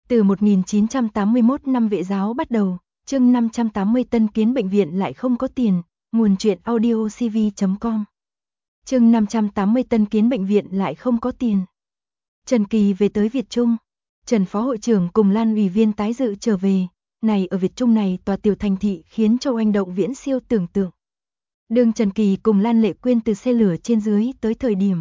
Từ 1981 năm vệ giáo bắt đầu, chương 580 Tân Kiến bệnh viện lại không có tiền, nguồn truyện audiocv.com. Chương 580 Tân Kiến bệnh viện lại không có tiền. Trần Kỳ về tới Việt Trung, Trần Phó hội trưởng cùng Lan ủy viên tái dự trở về, này ở Việt Trung này tòa tiểu thành thị khiến cho oanh động viễn siêu tưởng tượng. Đường Trần Kỳ cùng Lan Lệ Quyên từ xe lửa trên dưới tới thời điểm,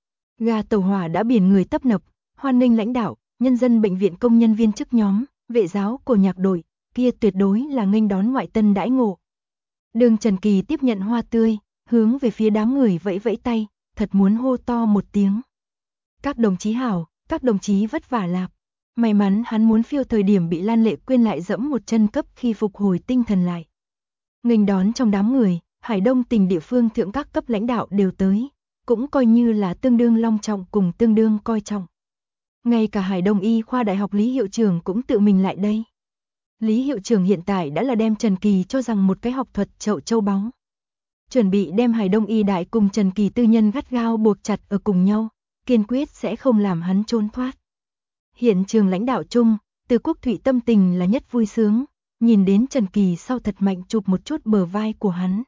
ga tàu hỏa đã biển người tấp nập, hoan nghênh lãnh đạo, nhân dân bệnh viện công nhân viên chức nhóm, vệ giáo của nhạc đội, kia tuyệt đối là nghênh đón ngoại tân đãi ngộ. Đường Trần Kỳ tiếp nhận hoa tươi, hướng về phía đám người vẫy vẫy tay, thật muốn hô to một tiếng. Các đồng chí hảo, các đồng chí vất vả lạp. May mắn hắn muốn phiêu thời điểm bị Lan Lệ Quyên lại dẫm một chân cấp khi phục hồi tinh thần lại. Nghênh đón trong đám người, Hải Đông tỉnh địa phương thượng các cấp lãnh đạo đều tới, cũng coi như là tương đương long trọng cùng tương đương coi trọng. Ngay cả Hải Đông Y khoa Đại học Lý hiệu trưởng cũng tự mình lại đây. Lý hiệu trưởng hiện tại đã là đem Trần Kỳ cho rằng một cái học thuật chậu châu báu. Chuẩn bị đem Hải Đông Y đại cùng Trần Kỳ tư nhân gắt gao buộc chặt ở cùng nhau, kiên quyết sẽ không làm hắn trốn thoát. Hiện trường lãnh đạo chung, Từ Quốc Thụy tâm tình là nhất vui sướng, nhìn đến Trần Kỳ sau thật mạnh chụp một chút bờ vai của hắn.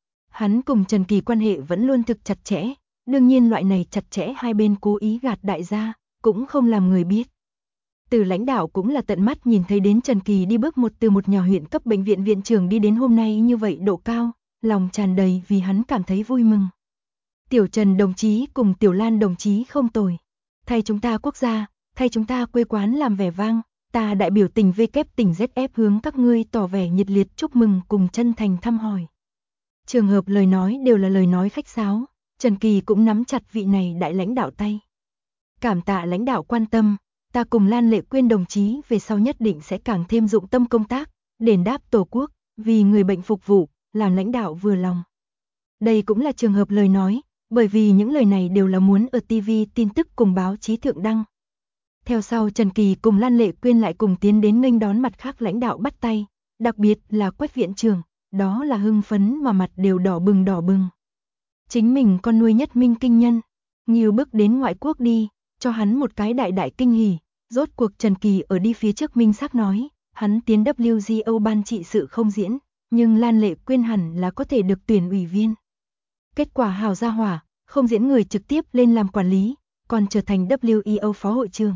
Hắn cùng Trần Kỳ quan hệ vẫn luôn thực chặt chẽ, đương nhiên loại này chặt chẽ hai bên cố ý gạt đại gia, cũng không làm người biết. Từ lãnh đạo cũng là tận mắt nhìn thấy đến Trần Kỳ đi bước từ một nhà huyện cấp bệnh viện viện trưởng đi đến hôm nay như vậy độ cao, lòng tràn đầy vì hắn cảm thấy vui mừng. Tiểu Trần đồng chí cùng Tiểu Lan đồng chí không tồi. Thay chúng ta quốc gia, thay chúng ta quê quán làm vẻ vang, ta đại biểu tỉnh VK tỉnh ZF hướng các ngươi tỏ vẻ nhiệt liệt chúc mừng cùng chân thành thăm hỏi. Trường hợp lời nói đều là lời nói khách sáo, Trần Kỳ cũng nắm chặt vị này đại lãnh đạo tay. Cảm tạ lãnh đạo quan tâm, ta cùng Lan Lệ Quyên đồng chí về sau nhất định sẽ càng thêm dụng tâm công tác, đền đáp Tổ quốc, vì người bệnh phục vụ, làm lãnh đạo vừa lòng. Đây cũng là trường hợp lời nói, bởi vì những lời này đều là muốn ở TV tin tức cùng báo chí thượng đăng. Theo sau Trần Kỳ cùng Lan Lệ Quyên lại cùng tiến đến nghênh đón mặt khác lãnh đạo bắt tay, đặc biệt là Quách viện trưởng, đó là hưng phấn mà mặt đều đỏ bừng đỏ bừng. Chính mình con nuôi nhất minh kinh nhân, nhiều bước đến ngoại quốc đi, cho hắn một cái đại đại kinh hỉ. Rốt cuộc Trần Kỳ ở đi phía trước minh xác nói, hắn tiến WGO ban trị sự không diễn, nhưng Lan Lệ Quyên hẳn là có thể được tuyển ủy viên. Kết quả hào ra hỏa, không diễn người trực tiếp lên làm quản lý, còn trở thành WEO phó hội trưởng.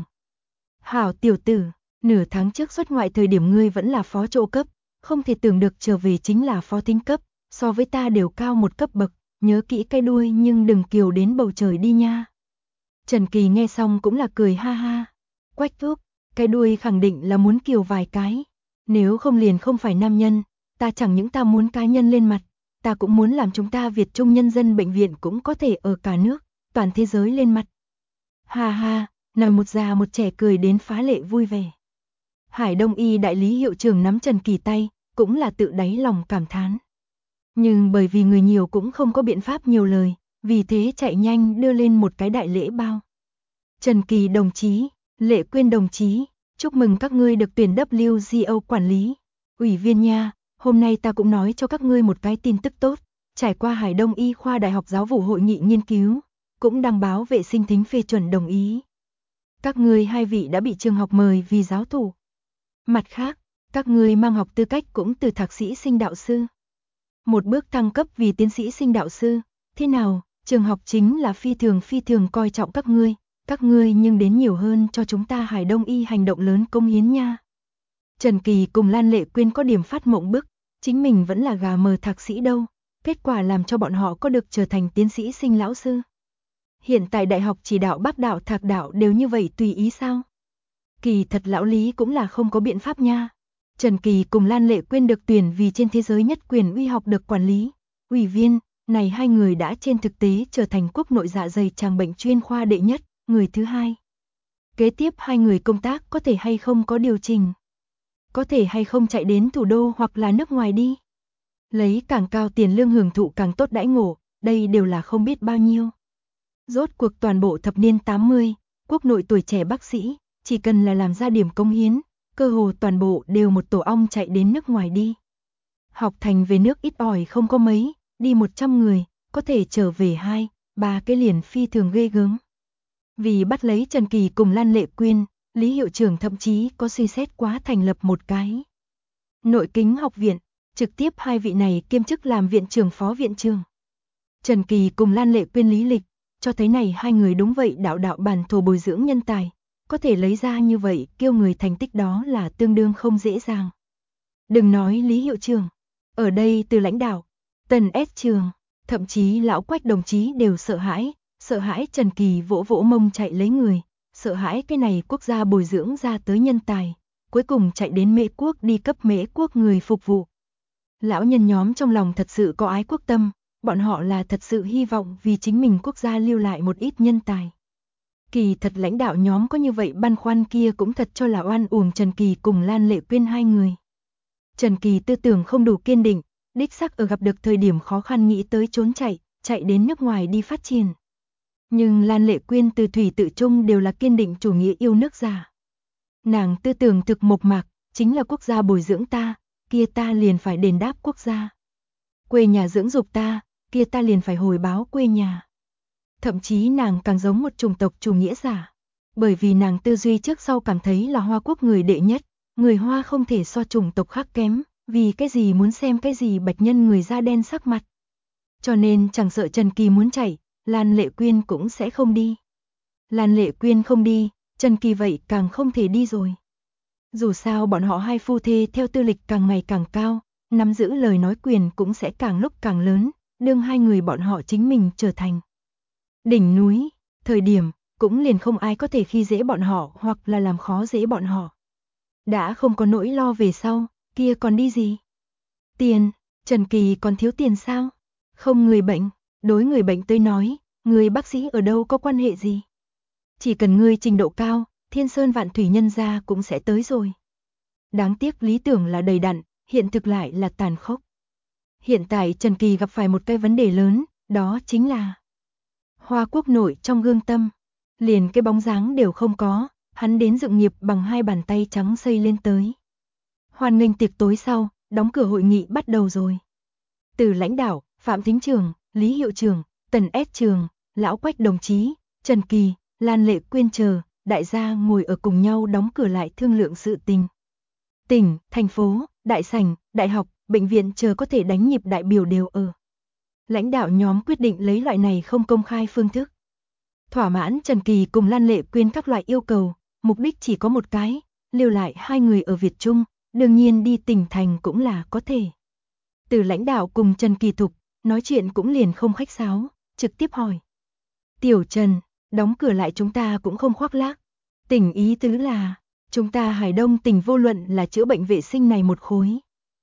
Hảo tiểu tử, nửa tháng trước xuất ngoại thời điểm ngươi vẫn là phó chỗ cấp, không thể tưởng được trở về chính là phó thính cấp, so với ta đều cao một cấp bậc, nhớ kỹ cái đuôi nhưng đừng kiều đến bầu trời đi nha. Trần Kỳ nghe xong cũng là cười ha ha. Quách thúc, cái đuôi khẳng định là muốn kiều vài cái, nếu không liền không phải nam nhân, ta chẳng những ta muốn cá nhân lên mặt, ta cũng muốn làm chúng ta Việt Trung nhân dân bệnh viện cũng có thể ở cả nước, toàn thế giới lên mặt. Ha ha, nào một già một trẻ cười đến phá lệ vui vẻ. Hải Đông Y đại lý hiệu trưởng nắm Trần Kỳ tay, cũng là tự đáy lòng cảm thán. Nhưng bởi vì người nhiều cũng không có biện pháp nhiều lời, vì thế chạy nhanh đưa lên một cái đại lễ bao. Trần Kỳ đồng chí, Lệ Quyên đồng chí, chúc mừng các ngươi được tuyển WGO quản lý, ủy viên nha, hôm nay ta cũng nói cho các ngươi một cái tin tức tốt, trải qua Hải Đông Y khoa Đại học Giáo vụ hội nghị nghiên cứu, cũng đăng báo vệ sinh thính phê chuẩn đồng ý. Các ngươi hai vị đã bị trường học mời vì giáo thủ. Mặt khác, các ngươi mang học tư cách cũng từ thạc sĩ sinh đạo sư. Một bước thăng cấp vì tiến sĩ sinh đạo sư, thế nào, trường học chính là phi thường coi trọng các ngươi nhưng đến nhiều hơn cho chúng ta Hải Đông Y hành động lớn công hiến nha. Trần Kỳ cùng Lan Lệ Quyên có điểm phát mộng bức, chính mình vẫn là gà mờ thạc sĩ đâu, kết quả làm cho bọn họ có được trở thành tiến sĩ sinh lão sư. Hiện tại đại học chỉ đạo bác đạo thạc đạo đều như vậy tùy ý sao? Kỳ thật lão Lý cũng là không có biện pháp nha. Trần Kỳ cùng Lan Lệ Quyên được tuyển vì trên thế giới nhất quyền uy học được quản lý, ủy viên, này hai người đã trên thực tế trở thành quốc nội dạ dày tràng bệnh chuyên khoa đệ nhất, người thứ hai. Kế tiếp hai người công tác có thể hay không có điều chỉnh, có thể hay không chạy đến thủ đô hoặc là nước ngoài đi. Lấy càng cao tiền lương hưởng thụ càng tốt đãi ngộ, đây đều là không biết bao nhiêu. Rốt cuộc toàn bộ thập niên 80, quốc nội tuổi trẻ bác sĩ, chỉ cần là làm ra điểm công hiến, cơ hồ toàn bộ đều một tổ ong chạy đến nước ngoài đi. Học thành về nước ít ỏi không có mấy, đi 100 người, có thể trở về 2, 3 cái liền phi thường ghê gớm. Vì bắt lấy Trần Kỳ cùng Lan Lệ Quyên, Lý hiệu trưởng thậm chí có suy xét quá thành lập một cái Nội Kính học viện, trực tiếp hai vị này kiêm chức làm viện trưởng phó viện trưởng. Trần Kỳ cùng Lan Lệ Quyên lý lịch, cho thấy này hai người đúng vậy đạo bản thổ bồi dưỡng nhân tài, có thể lấy ra như vậy kêu người thành tích đó là tương đương không dễ dàng. Đừng nói Lý hiệu trưởng, ở đây từ lãnh đạo, Tần S trường, thậm chí lão Quách đồng chí đều sợ hãi Trần Kỳ vỗ vỗ mông chạy lấy người, sợ hãi cái này quốc gia bồi dưỡng ra tới nhân tài, cuối cùng chạy đến Mễ quốc đi cấp Mễ quốc người phục vụ. Lão nhân nhóm trong lòng thật sự có ái quốc tâm, bọn họ là thật sự hy vọng vì chính mình quốc gia lưu lại một ít nhân tài. Kỳ thật lãnh đạo nhóm có như vậy băn khoăn kia cũng thật cho là oan uổng Trần Kỳ cùng Lan Lệ Quyên hai người. Trần Kỳ tư tưởng không đủ kiên định, đích xác ở gặp được thời điểm khó khăn nghĩ tới trốn chạy đến nước ngoài đi phát triển. Nhưng Lan Lệ Quyên từ thủy tự trung đều là kiên định chủ nghĩa yêu nước giả. Nàng tư tưởng thực mộc mạc, chính là quốc gia bồi dưỡng ta, kia ta liền phải đền đáp quốc gia. Quê nhà dưỡng dục ta, kia ta liền phải hồi báo quê nhà. Thậm chí nàng càng giống một chủng tộc chủ nghĩa giả, bởi vì nàng tư duy trước sau cảm thấy là Hoa quốc người đệ nhất, người Hoa không thể so chủng tộc khác kém, vì cái gì muốn xem cái gì bạch nhân người da đen sắc mặt. Cho nên chẳng sợ Trần Kỳ muốn chạy, Lan Lệ Quyên cũng sẽ không đi. Lan Lệ Quyên không đi, Trần Kỳ vậy càng không thể đi rồi. Dù sao bọn họ hai phu thê theo tư lịch càng ngày càng cao, nắm giữ lời nói quyền cũng sẽ càng lúc càng lớn, đương hai người bọn họ chính mình trở thành đỉnh núi, thời điểm, cũng liền không ai có thể khi dễ bọn họ hoặc là làm khó dễ bọn họ. Đã không có nỗi lo về sau, kia còn đi gì? Tiền, Trần Kỳ còn thiếu tiền sao? Không người bệnh, đối người bệnh tới nói, người bác sĩ ở đâu có quan hệ gì? Chỉ cần ngươi trình độ cao, thiên sơn vạn thủy nhân gia cũng sẽ tới rồi. Đáng tiếc lý tưởng là đầy đặn, hiện thực lại là tàn khốc. Hiện tại Trần Kỳ gặp phải một cái vấn đề lớn, đó chính là Hoa quốc nội trong gương tâm, liền cái bóng dáng đều không có, hắn đến dựng nghiệp bằng hai bàn tay trắng xây lên tới. Hoan nghênh tiệc tối sau, đóng cửa hội nghị bắt đầu rồi. Từ lãnh đạo, Phạm Thính Trường, Lý Hiệu Trường, Tần S Trường, Lão Quách đồng chí, Trần Kỳ, Lan Lệ Quyên chờ, đại gia ngồi ở cùng nhau đóng cửa lại thương lượng sự tình. Tỉnh, thành phố, đại sảnh, đại học, bệnh viện chờ có thể đánh nhịp đại biểu đều ở. Lãnh đạo nhóm quyết định lấy loại này không công khai phương thức. Thỏa mãn Trần Kỳ cùng Lan Lệ Quyên các loại yêu cầu, mục đích chỉ có một cái, lưu lại hai người ở Việt Trung, đương nhiên đi tỉnh thành cũng là có thể. Từ lãnh đạo cùng Trần Kỳ Thục, nói chuyện cũng liền không khách sáo, trực tiếp hỏi. Tiểu Trần, đóng cửa lại chúng ta cũng không khoác lác. Tỉnh ý tứ là, chúng ta Hải Đông tỉnh vô luận là chữa bệnh vệ sinh này một khối.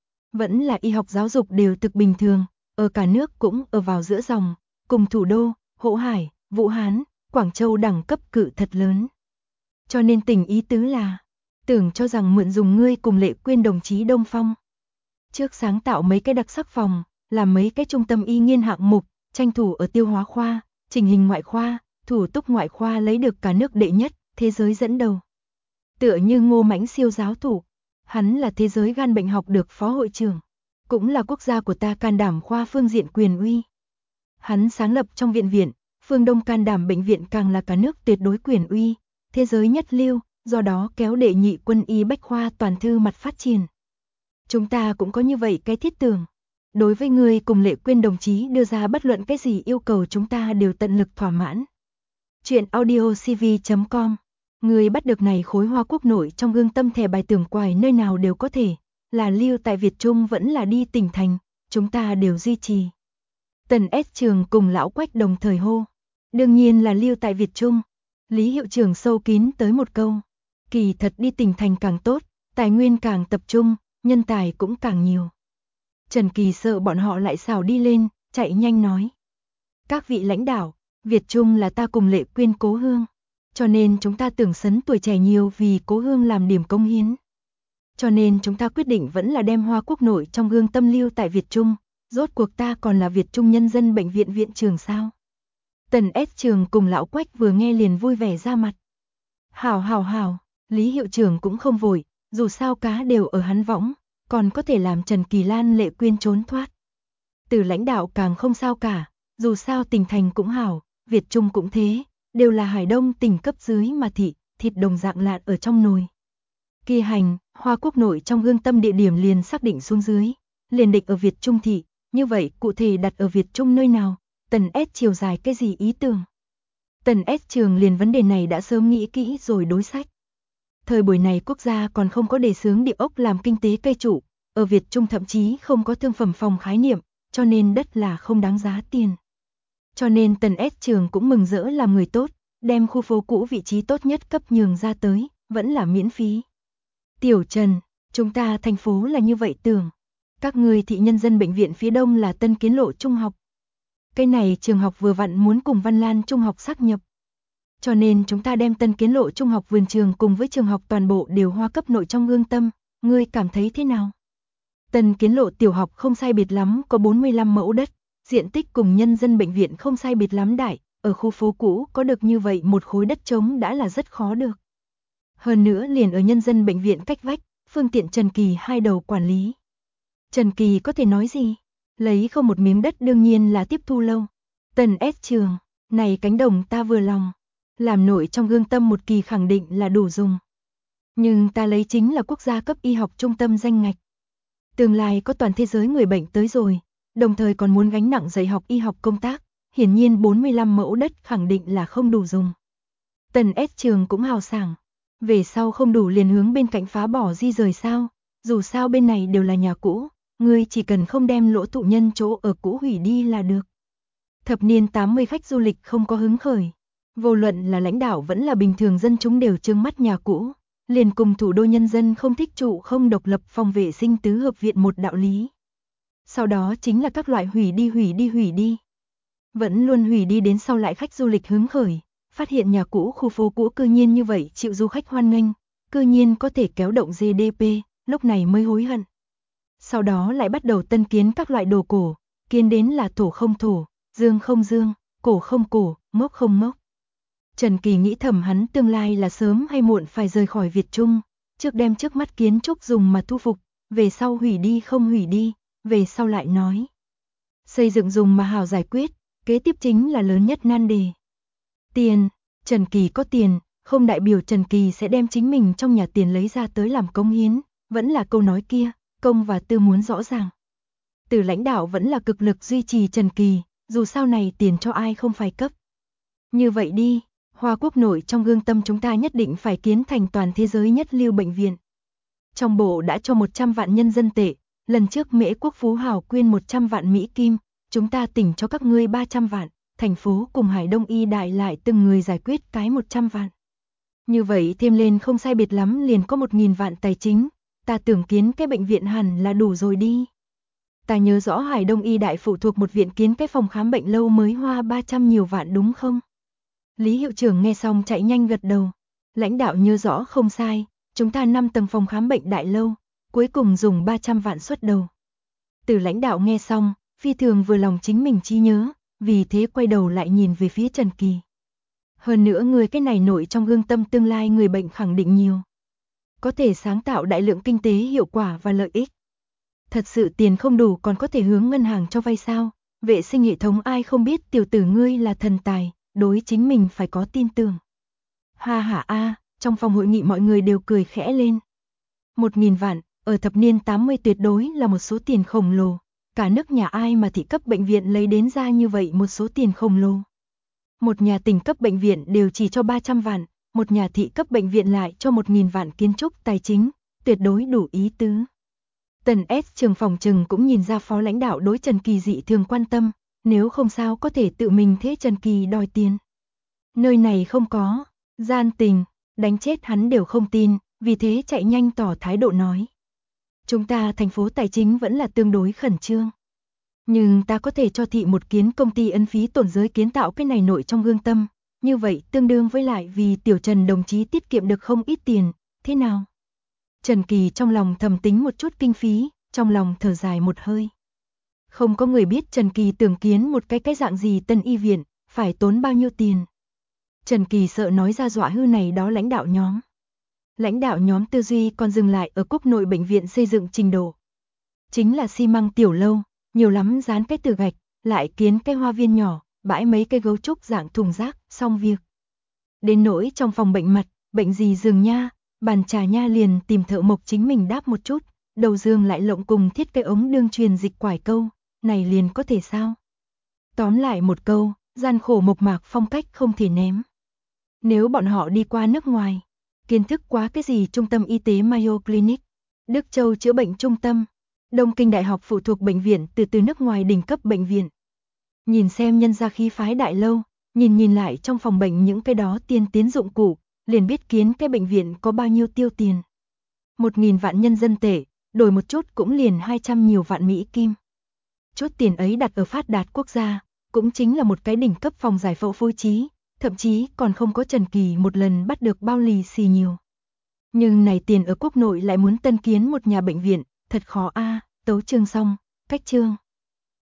Vẫn là y học giáo dục đều thực bình thường, ở cả nước cũng ở vào giữa dòng, cùng thủ đô, Hộ Hải, Vũ Hán, Quảng Châu đẳng cấp cự thật lớn. Cho nên tỉnh ý tứ là, tưởng cho rằng mượn dùng ngươi cùng Lệ Quyên đồng chí Đông Phong. Trước sáng tạo mấy cái đặc sắc phòng, làm mấy cái trung tâm y nghiên hạng mục, tranh thủ ở tiêu hóa khoa, trình hình ngoại khoa, thủ túc ngoại khoa lấy được cả nước đệ nhất, thế giới dẫn đầu. Tựa như Ngô Mãnh siêu giáo thủ, hắn là thế giới gan bệnh học được phó hội trưởng, cũng là quốc gia của ta can đảm khoa phương diện quyền uy. Hắn sáng lập trong viện, phương Đông can đảm bệnh viện càng là cả nước tuyệt đối quyền uy, thế giới nhất lưu, do đó kéo đệ nhị quân y bách khoa toàn thư mặt phát triển. Chúng ta cũng có như vậy cái thiết tưởng. Đối với người cùng Lệ Quyên đồng chí đưa ra bất luận cái gì yêu cầu chúng ta đều tận lực thỏa mãn. Chuyện audiocv.com. Người bắt được này khối Hoa quốc nội trong gương tâm thẻ bài tưởng quài nơi nào đều có thể, là lưu tại Việt Trung vẫn là đi tỉnh thành, chúng ta đều duy trì. Tần S Trường cùng Lão Quách đồng thời hô. Đương nhiên là lưu tại Việt Trung. Lý Hiệu Trưởng sâu kín tới một câu. Kỳ thật đi tỉnh thành càng tốt, tài nguyên càng tập trung, nhân tài cũng càng nhiều. Trần Kỳ sợ bọn họ lại xảo đi lên, chạy nhanh nói. Các vị lãnh đạo, Việt Trung là ta cùng Lệ Quyên cố hương. Cho nên chúng ta tưởng sấn tuổi trẻ nhiều vì cố hương làm điểm công hiến. Cho nên chúng ta quyết định vẫn là đem Hoa quốc nội trong gương tâm lưu tại Việt Trung. Rốt cuộc ta còn là Việt Trung nhân dân bệnh viện viện trường sao. Tần S Trường cùng Lão Quách vừa nghe liền vui vẻ ra mặt. Hảo, Lý Hiệu Trưởng cũng không vội, dù sao cá đều ở hắn võng, còn có thể làm Trần Kỳ Lan Lệ Quyên trốn thoát. Từ lãnh đạo càng không sao cả, dù sao tỉnh thành cũng hảo, Việt Trung cũng thế, đều là Hải Đông tỉnh cấp dưới mà thị, thịt đồng dạng lạn ở trong nồi. Kỳ hành, Hoa Quốc nội trong Hương Tâm địa điểm liền xác định xuống dưới, liền định ở Việt Trung thị, như vậy cụ thể đặt ở Việt Trung nơi nào, Tần S chiều dài cái gì ý tưởng. Tần S Trường liền vấn đề này đã sớm nghĩ kỹ rồi đối sách. Thời buổi này quốc gia còn không có đề xướng địa ốc làm kinh tế cây trụ, ở Việt Trung thậm chí không có thương phẩm phòng khái niệm, cho nên đất là không đáng giá tiền. Cho nên Tần S Trường cũng mừng rỡ làm người tốt, đem khu phố cũ vị trí tốt nhất cấp nhường ra tới, vẫn là miễn phí. Tiểu Trần, chúng ta thành phố là như vậy tưởng. Các người thị nhân dân bệnh viện phía đông là Tân Kiến Lộ Trung học. Cái này trường học vừa vặn muốn cùng Văn Lan Trung học sáp nhập. Cho nên chúng ta đem Tân Kiến Lộ Trung học vườn trường cùng với trường học toàn bộ đều hoa cấp nội trong Hương Tâm, ngươi cảm thấy thế nào? Tân Kiến Lộ tiểu học không sai biệt lắm có 45 mẫu đất, diện tích cùng nhân dân bệnh viện không sai biệt lắm đại, ở khu phố cũ có được như vậy một khối đất trống đã là rất khó được. Hơn nữa liền ở nhân dân bệnh viện cách vách, phương tiện Trần Kỳ hai đầu quản lý. Trần Kỳ có thể nói gì? Lấy không một miếng đất đương nhiên là tiếp thu lâu. Tần S Trường, này cánh đồng ta vừa lòng. Làm nội trong Hương Tâm một kỳ khẳng định là đủ dùng. Nhưng ta lấy chính là quốc gia cấp y học trung tâm danh ngạch. Tương lai có toàn thế giới người bệnh tới rồi, đồng thời còn muốn gánh nặng dạy học y học công tác, hiển nhiên 45 mẫu đất khẳng định là không đủ dùng. Tần S Trường cũng hào sảng, về sau không đủ liền hướng bên cạnh phá bỏ di rời sao, dù sao bên này đều là nhà cũ, ngươi chỉ cần không đem lỗ tụ nhân chỗ ở cũ hủy đi là được. Thập niên 80 khách du lịch không có hứng khởi, vô luận là lãnh đạo vẫn là bình thường dân chúng đều trừng mắt nhà cũ, liền cùng thủ đô nhân dân không thích trụ không độc lập phòng vệ sinh tứ hợp viện một đạo lý. Sau đó chính là các loại hủy đi. Vẫn luôn hủy đi đến sau lại khách du lịch hứng khởi, phát hiện nhà cũ khu phố cũ cư nhiên như vậy chịu du khách hoan nghênh, cư nhiên có thể kéo động GDP, lúc này mới hối hận. Sau đó lại bắt đầu tân kiến các loại đồ cổ, kiến đến là thổ không thổ, dương không dương, cổ không cổ, mốc không mốc. Trần Kỳ nghĩ thầm hắn tương lai là sớm hay muộn phải rời khỏi Việt Trung, trước đem trước mắt kiến trúc dùng mà thu phục, về sau hủy đi không hủy đi, về sau lại nói. Xây dựng dùng mà hào giải quyết, kế tiếp chính là lớn nhất nan đề. Tiền, Trần Kỳ có tiền, không đại biểu Trần Kỳ sẽ đem chính mình trong nhà tiền lấy ra tới làm cống hiến, vẫn là câu nói kia, công và tư muốn rõ ràng. Từ lãnh đạo vẫn là cực lực duy trì Trần Kỳ, dù sau này tiền cho ai không phải cấp. Như vậy đi, Hoa Quốc nội trong Hương Tâm chúng ta nhất định phải kiến thành toàn thế giới nhất lưu bệnh viện. Trong bộ đã cho 100 vạn nhân dân tệ, lần trước Mễ Quốc Phú Hào quyên 100 vạn Mỹ Kim, chúng ta tỉnh cho các ngươi 300 vạn, thành phố cùng Hải Đông Y Đại lại từng người giải quyết cái 100 vạn. Như vậy thêm lên không sai biệt lắm liền có 1.000 vạn tài chính, ta tưởng kiến cái bệnh viện hẳn là đủ rồi đi. Ta nhớ rõ Hải Đông Y Đại phụ thuộc một viện kiến cái phòng khám bệnh lâu mới hoa 300 nhiều vạn đúng không? Lý hiệu trưởng nghe xong chạy nhanh gật đầu. Lãnh đạo nhớ rõ không sai, chúng ta 5 tầng phòng khám bệnh đại lâu, cuối cùng dùng 300 vạn xuất đầu. Từ lãnh đạo nghe xong, phi thường vừa lòng chính mình trí nhớ, vì thế quay đầu lại nhìn về phía Trần Kỳ. Hơn nữa người cái này nội trong Hương Tâm tương lai người bệnh khẳng định nhiều. Có thể sáng tạo đại lượng kinh tế hiệu quả và lợi ích. Thật sự tiền không đủ còn có thể hướng ngân hàng cho vay sao? Vệ sinh hệ thống ai không biết tiểu tử ngươi là thần tài, đối chính mình phải có tin tưởng. Ha ha a, trong phòng hội nghị mọi người đều cười khẽ lên. 1.000 vạn, ở thập niên 80 tuyệt đối là một số tiền khổng lồ. Cả nước nhà ai mà thị cấp bệnh viện lấy đến ra như vậy một số tiền khổng lồ. Một nhà tỉnh cấp bệnh viện đều chỉ cho 300 vạn, một nhà thị cấp bệnh viện lại cho 1.000 vạn kiến trúc tài chính, tuyệt đối đủ ý tứ. Tần S Trường phòng trừng cũng nhìn ra phó lãnh đạo đối Trần Kỳ dị thường quan tâm, nếu không sao có thể tự mình thế Trần Kỳ đòi tiền. Nơi này không có gian tình, đánh chết hắn đều không tin, vì thế chạy nhanh tỏ thái độ nói. Chúng ta thành phố tài chính vẫn là tương đối khẩn trương. Nhưng ta có thể cho thị một kiến công ty ân phí tổn giới kiến tạo cái này nội trong Hương Tâm, như vậy tương đương với lại vì Tiểu Trần đồng chí tiết kiệm được không ít tiền, thế nào? Trần Kỳ trong lòng thầm tính một chút kinh phí, trong lòng thở dài một hơi. Không có người biết Trần Kỳ tưởng kiến một cái dạng gì tân y viện, phải tốn bao nhiêu tiền. Trần Kỳ sợ nói ra dọa hư này đó lãnh đạo nhóm. Lãnh đạo nhóm tư duy còn dừng lại ở quốc nội bệnh viện xây dựng trình độ. Chính là xi măng tiểu lâu, nhiều lắm dán cái tường gạch, lại kiến cái hoa viên nhỏ, bãi mấy cây gấu trúc dạng thùng rác, xong việc. Đến nỗi trong phòng bệnh mặt, bệnh gì giường nha, bàn trà nha liền tìm thợ mộc chính mình đáp một chút, đầu giường lại lộng cùng thiết cái ống đương truyền dịch quải câu, này liền có thể sao? Tóm lại một câu, gian khổ mộc mạc phong cách không thể ném. Nếu bọn họ đi qua nước ngoài, kiến thức quá cái gì trung tâm y tế Mayo Clinic, Đức Châu chữa bệnh trung tâm, Đông Kinh Đại học phụ thuộc bệnh viện từ nước ngoài đỉnh cấp bệnh viện. Nhìn xem nhân gia khí phái đại lâu, nhìn lại trong phòng bệnh những cái đó tiên tiến dụng cụ, liền biết kiến cái bệnh viện có bao nhiêu tiêu tiền. 1.000 vạn nhân dân tệ, đổi một chút cũng liền 200 nhiều vạn Mỹ Kim. Chút tiền ấy đặt ở phát đạt quốc gia, cũng chính là một cái đỉnh cấp phòng giải phẫu phối trí, thậm chí còn không có Trần Kỳ một lần bắt được bao lì xì nhiều. Nhưng này tiền ở quốc nội lại muốn tân kiến một nhà bệnh viện, thật khó a. Tấu chương xong, cách chương.